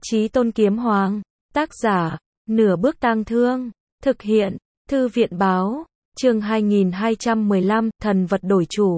Chí Tôn Kiếm Hoàng. Tác giả, Nửa Bước Tang Thương. Thực hiện, Thư viện Báo. Chương 2215, thần vật đổi chủ.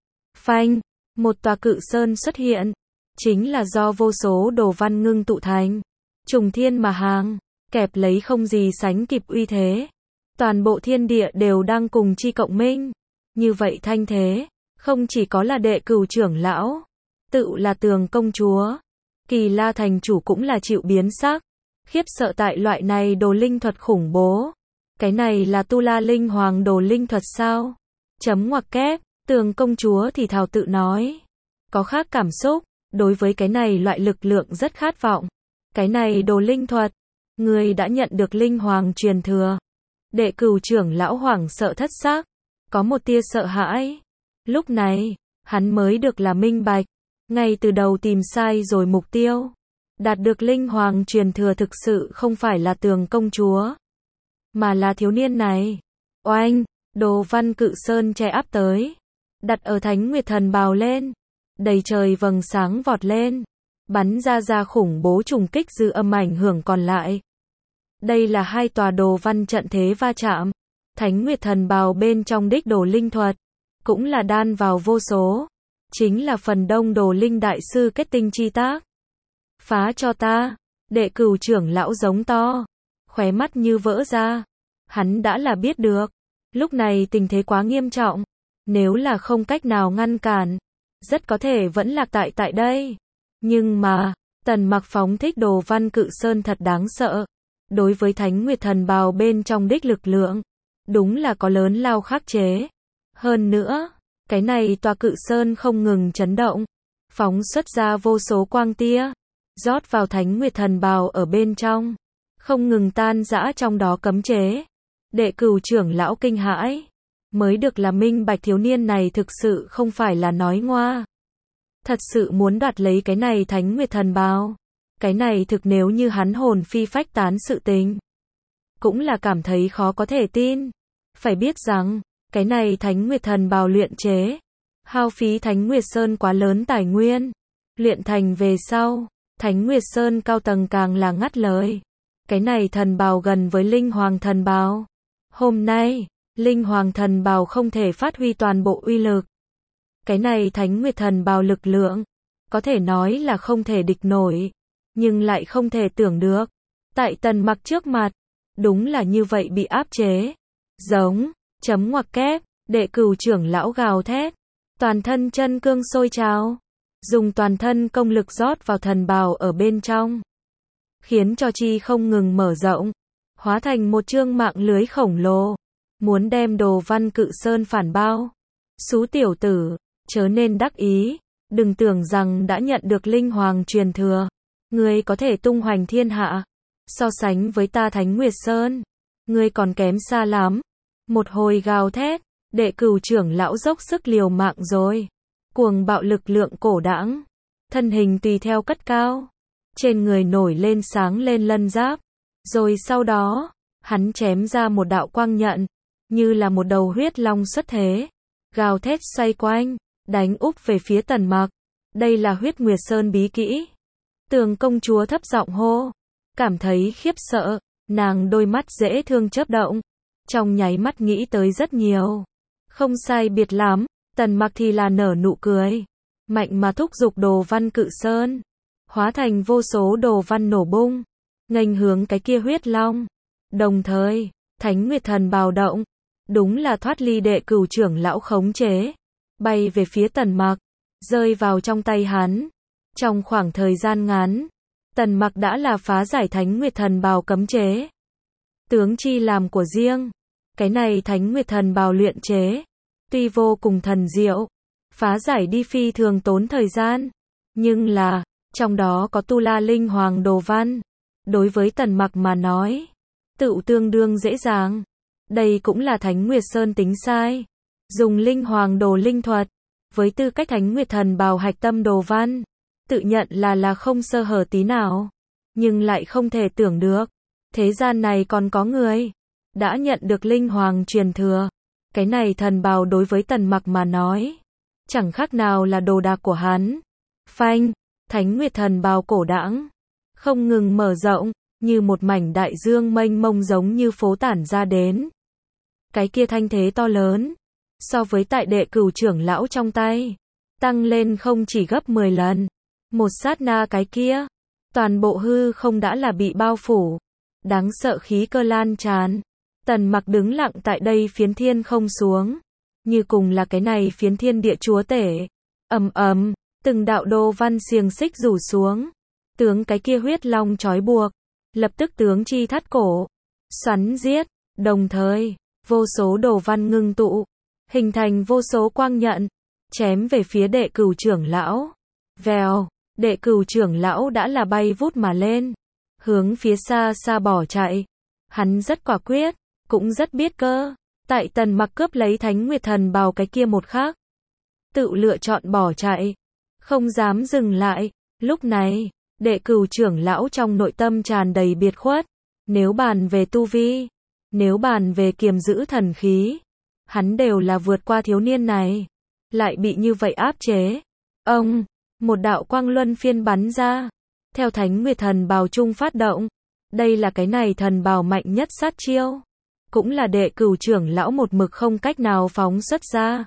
Phanh, một tòa cự sơn xuất hiện. Chính là do vô số đồ văn ngưng tụ thành. Trùng thiên mà hàng, kẹp lấy không gì sánh kịp uy thế. Toàn bộ thiên địa đều đang cùng chi cộng minh. Như vậy thanh thế, không chỉ có là đệ cửu trưởng lão, tự là Tường công chúa, Kỳ La thành chủ cũng là chịu biến sắc, khiếp sợ tại loại này đồ linh thuật khủng bố. Cái này là Tu La Linh Hoàng đồ linh thuật sao? Chấm ngoặc kép, Tường công chúa thì thào tự nói. Có khác cảm xúc, đối với cái này loại lực lượng rất khát vọng. Cái này đồ linh thuật, người đã nhận được Linh Hoàng truyền thừa. Đệ cửu trưởng lão hoảng sợ thất xác, có một tia sợ hãi. Lúc này, hắn mới được là minh bạch, ngay từ đầu tìm sai rồi mục tiêu. Đạt được Linh Hoàng truyền thừa thực sự không phải là Tường công chúa, mà là thiếu niên này. Oanh, đồ văn cự sơn che áp tới, đặt ở Thánh Nguyệt Thần bào lên, đầy trời vầng sáng vọt lên, bắn ra khủng bố trùng kích dư âm ảnh hưởng còn lại. Đây là hai tòa đồ văn trận thế va chạm. Thánh Nguyệt Thần bào bên trong đích đồ linh thuật, cũng là đan vào vô số. Chính là phần đông đồ linh đại sư kết tinh chi tác. Phá cho ta, đệ cửu trưởng lão giống to, khóe mắt như vỡ ra. Hắn đã là biết được, lúc này tình thế quá nghiêm trọng. Nếu là không cách nào ngăn cản, rất có thể vẫn lạc tại đây. Nhưng mà, Tần Mặc phóng thích đồ văn cự sơn thật đáng sợ. Đối với Thánh Nguyệt Thần bào bên trong đích lực lượng, đúng là có lớn lao khắc chế. Hơn nữa, cái này tòa cự sơn không ngừng chấn động, phóng xuất ra vô số quang tia, rót vào Thánh Nguyệt Thần bào ở bên trong, không ngừng tan rã trong đó cấm chế. Đệ cửu trưởng lão kinh hãi, mới được là minh bạch thiếu niên này thực sự không phải là nói ngoa. Thật sự muốn đoạt lấy cái này Thánh Nguyệt Thần bào. Cái này thực nếu như hắn hồn phi phách tán sự tình, cũng là cảm thấy khó có thể tin. Phải biết rằng, cái này Thánh Nguyệt Thần bào luyện chế, hao phí Thánh Nguyệt Sơn quá lớn tài nguyên. Luyện thành về sau, Thánh Nguyệt Sơn cao tầng càng là ngắt lời. Cái này thần bào gần với Linh Hoàng Thần bào. Hôm nay, Linh Hoàng Thần bào không thể phát huy toàn bộ uy lực. Cái này Thánh Nguyệt Thần bào lực lượng, có thể nói là không thể địch nổi. Nhưng lại không thể tưởng được, tại Tần Mặc trước mặt, đúng là như vậy bị áp chế. Giống, chấm ngoặc kép, đệ cửu trưởng lão gào thét, toàn thân chân cương sôi trào, dùng toàn thân công lực rót vào thần bào ở bên trong, khiến cho chi không ngừng mở rộng, hóa thành một chương mạng lưới khổng lồ, muốn đem đồ văn cự sơn phản bao. Xú tiểu tử, chớ nên đắc ý, đừng tưởng rằng đã nhận được Linh Hoàng truyền thừa, ngươi có thể tung hoành thiên hạ. So sánh với ta Thánh Nguyệt Sơn, ngươi còn kém xa lắm. Một hồi gào thét, đệ cửu trưởng lão dốc sức liều mạng rồi. Cuồng bạo lực lượng cổ đãng, thân hình tùy theo cất cao, trên người nổi lên sáng lên lân giáp. Rồi sau đó, hắn chém ra một đạo quang nhận, như là một đầu huyết long xuất thế, gào thét xoay quanh, đánh úp về phía Tần Mặc. Đây là Huyết Nguyệt Sơn bí kỹ. Tường công chúa thấp giọng hô, cảm thấy khiếp sợ, nàng đôi mắt dễ thương chớp động, trong nháy mắt nghĩ tới rất nhiều. Không sai biệt lắm, Tần Mặc thì là nở nụ cười, mạnh mà thúc giục đồ văn cự sơn, hóa thành vô số đồ văn nổ bung, nghênh hướng cái kia huyết long. Đồng thời, Thánh Nguyệt Thần bào động, đúng là thoát ly đệ cửu trưởng lão khống chế, bay về phía Tần Mặc, rơi vào trong tay hắn. Trong khoảng thời gian ngắn, Tần Mặc đã là phá giải Thánh Nguyệt Thần bào cấm chế. Tướng chi làm của riêng, cái này Thánh Nguyệt Thần bào luyện chế, tuy vô cùng thần diệu, phá giải đi phi thường tốn thời gian, nhưng là, trong đó có Tu La Linh Hoàng đồ văn. Đối với Tần Mặc mà nói, tự tương đương dễ dàng. Đây cũng là Thánh Nguyệt Sơn tính sai. Dùng Linh Hoàng đồ linh thuật, với tư cách Thánh Nguyệt Thần bào hạch tâm đồ văn, tự nhận là không sơ hở tí nào. Nhưng lại không thể tưởng được, thế gian này còn có người đã nhận được Linh Hoàng truyền thừa. Cái này thần bào đối với Tần Mặc mà nói, chẳng khác nào là đồ đạc của hắn. Phanh, Thánh Nguyệt Thần bào cổ đãng, không ngừng mở rộng, như một mảnh đại dương mênh mông giống như phố tản ra đến. Cái kia thanh thế to lớn, so với tại Đệ Cửu trưởng lão trong tay, tăng lên không chỉ gấp 10 lần. Một sát na cái kia, toàn bộ hư không đã là bị bao phủ, đáng sợ khí cơ lan tràn. Tần Mặc đứng lặng tại đây phiến thiên không xuống, như cùng là cái này phiến thiên địa chúa tể. Ầm ầm, từng đạo đô văn xiềng xích rủ xuống, tướng cái kia huyết long trói buộc, lập tức tướng chi thắt cổ, xoắn giết, đồng thời, vô số đồ văn ngưng tụ, hình thành vô số quang nhận, chém về phía Đệ Cửu trưởng lão. Vèo, Đệ Cửu trưởng lão đã là bay vút mà lên, hướng phía xa xa bỏ chạy. Hắn rất quả quyết, cũng rất biết cơ. Tại Tần Mặc cướp lấy Thánh Nguyệt Thần bào cái kia một khắc, tự lựa chọn bỏ chạy, không dám dừng lại. Lúc này, Đệ Cửu trưởng lão trong nội tâm tràn đầy biệt khuất. Nếu bàn về tu vi, nếu bàn về kiềm giữ thần khí, hắn đều là vượt qua thiếu niên này, lại bị như vậy áp chế. Ông, một đạo quang luân phiên bắn ra, theo Thánh Nguyệt Thần bào trung phát động. Đây là cái này thần bào mạnh nhất sát chiêu, cũng là Đệ Cửu trưởng lão một mực không cách nào phóng xuất ra.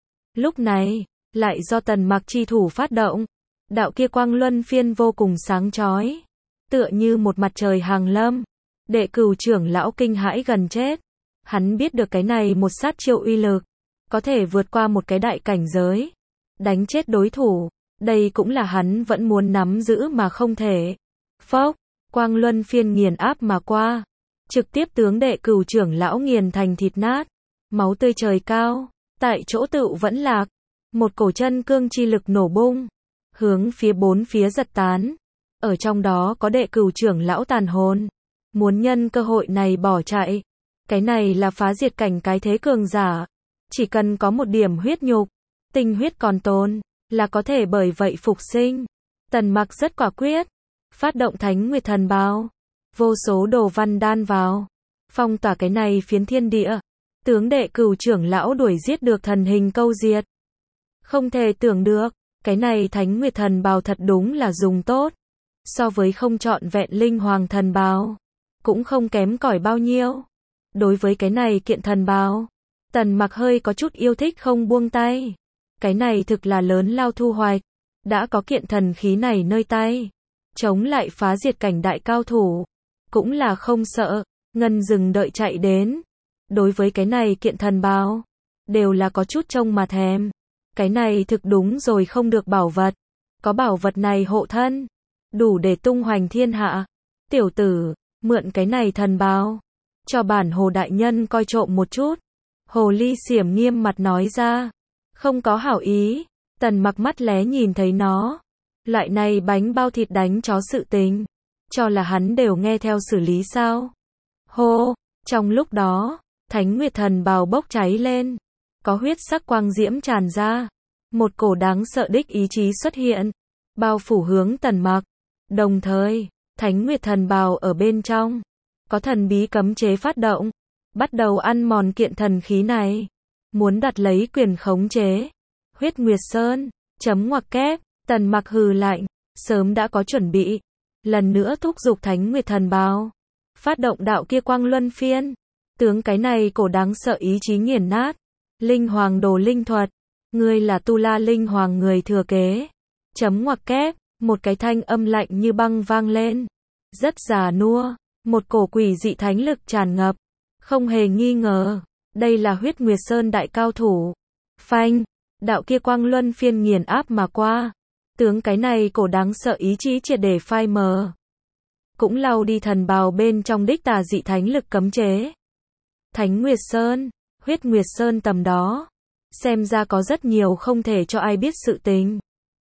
Lúc này, lại do Tần Mặc chi thủ phát động, đạo kia quang luân phiên vô cùng sáng chói, tựa như một mặt trời hàng lâm. Đệ Cửu trưởng lão kinh hãi gần chết. Hắn biết được cái này một sát chiêu uy lực, có thể vượt qua một cái đại cảnh giới, đánh chết đối thủ. Đây cũng là hắn vẫn muốn nắm giữ mà không thể. Phốc, quang luân phiên nghiền áp mà qua, trực tiếp tướng Đệ Cửu trưởng lão nghiền thành thịt nát, máu tươi trời cao, tại chỗ tựu vẫn lạc. Một cổ chân cương chi lực nổ bung, hướng phía bốn phía giật tán. Ở trong đó có Đệ Cửu trưởng lão tàn hồn, muốn nhân cơ hội này bỏ chạy. Cái này là phá diệt cảnh cái thế cường giả, chỉ cần có một điểm huyết nhục, tinh huyết còn tồn, là có thể bởi vậy phục sinh. Tần Mặc rất quả quyết, phát động Thánh Nguyệt Thần bào, vô số đồ văn đan vào, phong tỏa cái này phiến thiên địa, tướng Đệ Cửu trưởng lão đuổi giết được thần hình câu diệt. Không thể tưởng được, cái này Thánh Nguyệt Thần bào thật đúng là dùng tốt, so với không trọn vẹn Linh Hoàng Thần bào, cũng không kém cỏi bao nhiêu. Đối với cái này kiện thần bào, Tần Mặc hơi có chút yêu thích không buông tay. Cái này thực là lớn lao thu hoạch, đã có kiện thần khí này nơi tay, chống lại phá diệt cảnh đại cao thủ, cũng là không sợ, ngân rừng đợi chạy đến. Đối với cái này kiện thần bào, đều là có chút trông mà thèm. Cái này thực đúng rồi không được bảo vật, có bảo vật này hộ thân, đủ để tung hoành thiên hạ. Tiểu tử, mượn cái này thần bào, cho bản Hồ đại nhân coi trộm một chút. Hồ Ly Xiểm nghiêm mặt nói ra, không có hảo ý. Tần Mặc mắt lé nhìn thấy nó, loại này bánh bao thịt đánh chó sự tình, cho là hắn đều nghe theo xử lý sao? Hô, trong lúc đó, Thánh Nguyệt Thần bào bốc cháy lên, có huyết sắc quang diễm tràn ra, một cổ đáng sợ đích ý chí xuất hiện, bao phủ hướng Tần Mặc. Đồng thời, Thánh Nguyệt Thần bào ở bên trong, có thần bí cấm chế phát động, bắt đầu ăn mòn kiện thần khí này, muốn đặt lấy quyền khống chế. Huyết Nguyệt Sơn, chấm ngoặc kép, Tần Mặc hừ lạnh, sớm đã có chuẩn bị, lần nữa thúc giục Thánh Nguyệt Thần bào, phát động đạo kia quang luân phiên, tướng cái này cổ đáng sợ ý chí nghiền nát. Linh Hoàng đồ linh thuật, ngươi là Tu La Linh Hoàng người thừa kế. Chấm ngoặc kép, một cái thanh âm lạnh như băng vang lên, rất già nua, một cổ quỷ dị thánh lực tràn ngập, không hề nghi ngờ, đây là Huyết Nguyệt Sơn đại cao thủ. Phanh, đạo kia quang luân phiên nghiền áp mà qua, tướng cái này cổ đáng sợ ý chí triệt để phai mờ, cũng lau đi thần bào bên trong đích tà dị thánh lực cấm chế. Thánh Nguyệt Sơn, Huyết Nguyệt Sơn tầm đó, xem ra có rất nhiều không thể cho ai biết sự tình.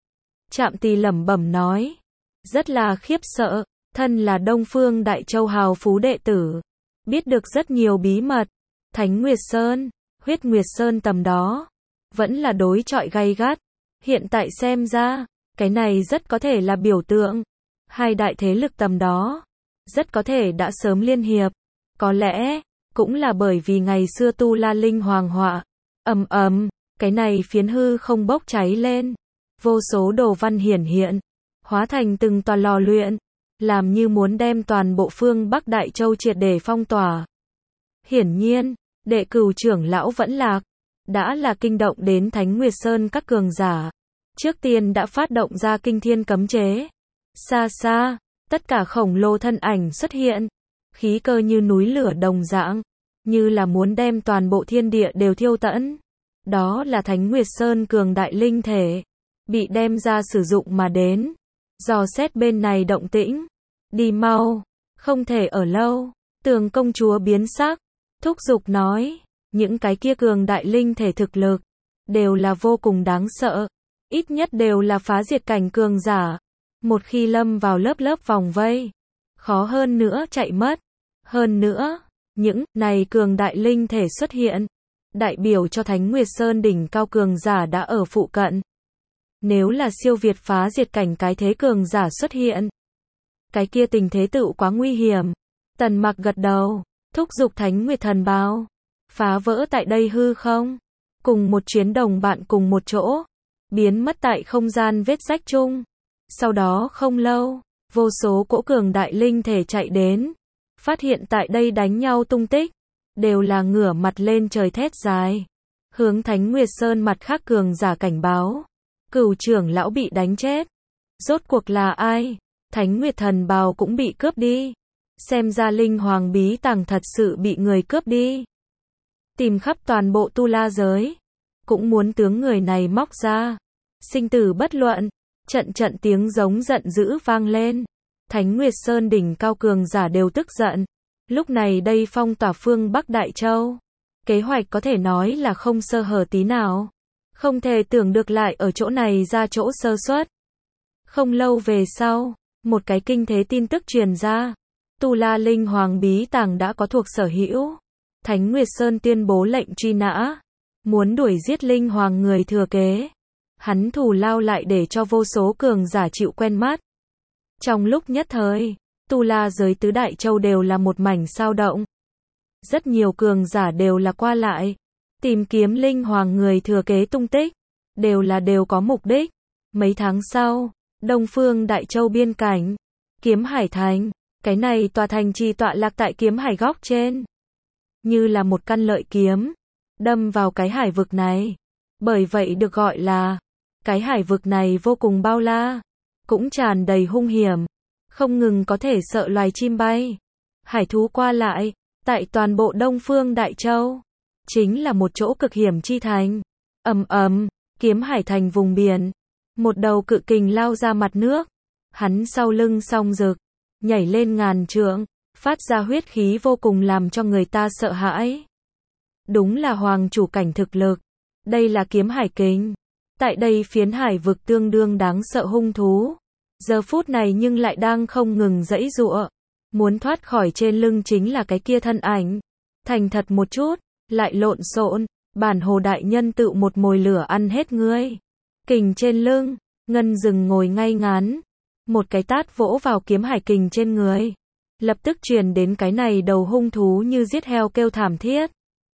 Trạm Tỳ lẩm bẩm nói, rất là khiếp sợ, thân là Đông Phương Đại Châu hào phú đệ tử, biết được rất nhiều bí mật. Thánh Nguyệt Sơn, Huyết Nguyệt Sơn tầm đó, vẫn là đối chọi gay gắt. Hiện tại xem ra, cái này rất có thể là biểu tượng. Hai đại thế lực tầm đó, rất có thể đã sớm liên hiệp. Có lẽ, cũng là bởi vì ngày xưa Tu La Linh Hoàng họa. Ầm ầm, cái này phiến hư không bốc cháy lên. Vô số đồ văn hiển hiện, hóa thành từng tòa lò luyện. làm như muốn đem toàn bộ phương Bắc Đại Châu triệt để phong tỏa. Hiển nhiên, Đệ Cửu trưởng lão vẫn lạc, đã là kinh động đến Thánh Nguyệt Sơn các cường giả. Trước tiên đã phát động ra kinh thiên cấm chế. Xa xa, tất cả khổng lồ thân ảnh xuất hiện, khí cơ như núi lửa đồng dạng, như là muốn đem toàn bộ thiên địa đều thiêu tận. Đó là Thánh Nguyệt Sơn cường đại linh thể, bị đem ra sử dụng mà đến. Dò xét bên này động tĩnh, đi mau, không thể ở lâu. Tường công chúa biến sắc, thúc giục nói, những cái kia cường đại linh thể thực lực, đều là vô cùng đáng sợ, ít nhất đều là phá diệt cảnh cường giả. Một khi lâm vào lớp lớp vòng vây, khó hơn nữa chạy mất. Hơn nữa, những này cường đại linh thể xuất hiện, đại biểu cho Thánh Nguyệt Sơn đỉnh cao cường giả đã ở phụ cận. Nếu là siêu việt phá diệt cảnh cái thế cường giả xuất hiện, cái kia tình thế tựu quá nguy hiểm. Tần Mặc gật đầu, thúc giục Thánh Nguyệt thần bào, phá vỡ tại đây hư không, cùng một chuyến đồng bạn cùng một chỗ, biến mất tại không gian vết rách chung. Sau đó không lâu, vô số cỗ cường đại linh thể chạy đến, phát hiện tại đây đánh nhau tung tích, đều là ngửa mặt lên trời thét dài, hướng Thánh Nguyệt Sơn mặt khác cường giả cảnh báo, Cửu trưởng lão bị đánh chết. Rốt cuộc là ai? Thánh Nguyệt thần bào cũng bị cướp đi. Xem ra linh hoàng bí tàng thật sự bị người cướp đi. Tìm khắp toàn bộ tu la giới, cũng muốn tướng người này móc ra. Sinh tử bất luận, trận trận tiếng giống giận dữ vang lên. Thánh Nguyệt Sơn đỉnh cao cường giả đều tức giận. Lúc này đây phong tỏa phương Bắc Đại Châu, kế hoạch có thể nói là không sơ hở tí nào. Không thể tưởng được lại ở chỗ này ra chỗ sơ suất. Không lâu về sau, một cái kinh thế tin tức truyền ra. Tu La Linh Hoàng bí tàng đã có thuộc sở hữu. Thánh Nguyệt Sơn tuyên bố lệnh truy nã, muốn đuổi giết Linh Hoàng người thừa kế. Hắn thù lao lại để cho vô số cường giả chịu quen mắt. Trong lúc nhất thời, Tu La giới tứ đại châu đều là một mảnh sao động. Rất nhiều cường giả đều là qua lại, tìm kiếm Linh Hoàng người thừa kế tung tích, đều có mục đích. Mấy tháng sau, Đông Phương Đại Châu biên cảnh, Kiếm Hải Thành, cái này tòa thành trì tọa lạc tại Kiếm Hải góc trên, như là một căn lợi kiếm, đâm vào cái hải vực này. Bởi vậy được gọi là, cái hải vực này vô cùng bao la, cũng tràn đầy hung hiểm, không ngừng có thể sợ loài chim bay, hải thú qua lại. Tại toàn bộ Đông Phương Đại Châu, chính là một chỗ cực hiểm chi thành. Ầm ầm, Kiếm Hải Thành vùng biển, một đầu cự kình lao ra mặt nước, hắn sau lưng song rực, nhảy lên ngàn trượng, phát ra huyết khí vô cùng làm cho người ta sợ hãi. Đúng là hoàng chủ cảnh thực lực. Đây là Kiếm Hải kình. Tại đây phiến hải vực tương đương đáng sợ hung thú, giờ phút này nhưng lại đang không ngừng giãy giụa, muốn thoát khỏi trên lưng chính là cái kia thân ảnh. Thành thật một chút, lại lộn xộn, bản hồ đại nhân tự một mồi lửa ăn hết ngươi. Kình trên lưng, Ngân Dừng ngồi ngay ngắn, một cái tát vỗ vào Kiếm Hải kình trên người, lập tức truyền đến cái này đầu hung thú như giết heo kêu thảm thiết.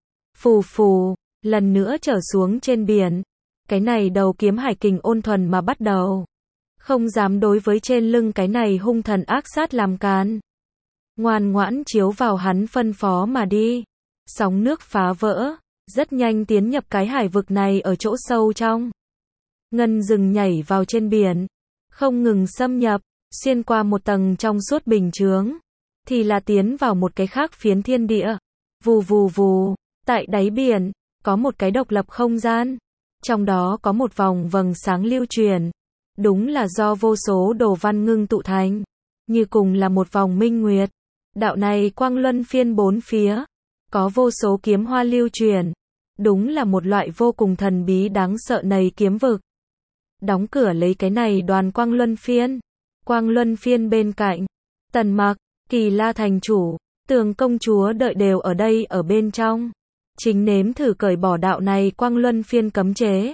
Phù phù, lần nữa trở xuống trên biển, cái này đầu Kiếm Hải kình ôn thuần mà bắt đầu, không dám đối với trên lưng cái này hung thần ác sát làm càn, ngoan ngoãn chiếu vào hắn phân phó mà đi. Sóng nước phá vỡ, rất nhanh tiến nhập cái hải vực này ở chỗ sâu trong. Ngân Dừng nhảy vào trên biển, không ngừng xâm nhập, xuyên qua một tầng trong suốt bình chướng, thì là tiến vào một cái khác phiến thiên địa. Vù vù vù, tại đáy biển, có một cái độc lập không gian, trong đó có một vòng vầng sáng lưu truyền, đúng là do vô số đồ văn ngưng tụ thành, như cùng là một vòng minh nguyệt. Đạo này quang luân phiên bốn phía, có vô số kiếm hoa lưu truyền, đúng là một loại vô cùng thần bí đáng sợ này kiếm vực. Đóng cửa lấy cái này đoàn quang luân phiên. Quang luân phiên bên cạnh, Tần Mặc, Kỳ La thành chủ, Tường công chúa đợi đều ở đây ở bên trong, chính nếm thử cởi bỏ đạo này quang luân phiên cấm chế.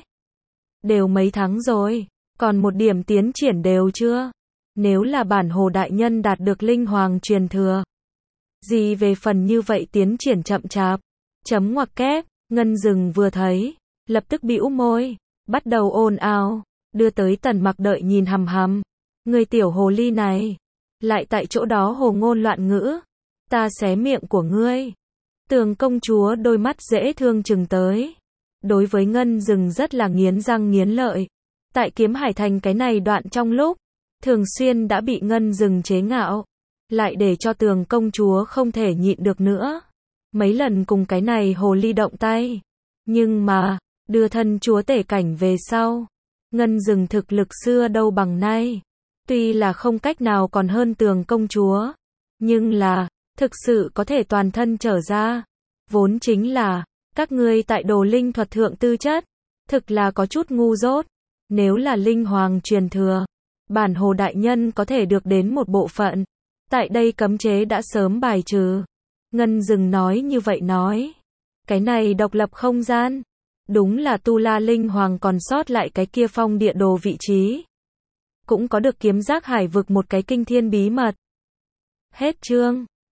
Đều mấy tháng rồi, còn một điểm tiến triển đều chưa. Nếu là bản hồ đại nhân đạt được linh hoàng truyền thừa, gì về phần như vậy tiến triển chậm chạp. Chấm ngoặc kép. Ngân Dừng vừa thấy, lập tức bĩu môi, bắt đầu ồn ào, đưa tới Tần Mặc đợi nhìn hằm hằm. Người tiểu hồ ly này, lại tại chỗ đó hồ ngôn loạn ngữ. Ta xé miệng của ngươi. Tường công chúa đôi mắt dễ thương trừng tới. Đối với Ngân Dừng rất là nghiến răng nghiến lợi. Tại Kiếm Hải Thành cái này đoạn trong lúc, thường xuyên đã bị Ngân Dừng chế ngạo. Lại để cho Tường công chúa không thể nhịn được nữa. Mấy lần cùng cái này hồ ly động tay. Nhưng mà, đưa thân chúa tể cảnh về sau. Ngân Dừng thực lực xưa đâu bằng nay. Tuy là không cách nào còn hơn Tường công chúa. Nhưng là, thực sự có thể toàn thân trở ra. Vốn chính là, các ngươi tại đồ linh thuật thượng tư chất. Thực là có chút ngu dốt. Nếu là linh hoàng truyền thừa, bản hồ đại nhân có thể được đến một bộ phận. Tại đây cấm chế đã sớm bài trừ. Ngân Dừng nói như vậy nói. Cái này độc lập không gian. Đúng là Tu La Linh Hoàng còn sót lại cái kia phong địa đồ vị trí. Cũng có được kiếm giác hải vực một cái kinh thiên bí mật. Hết chương.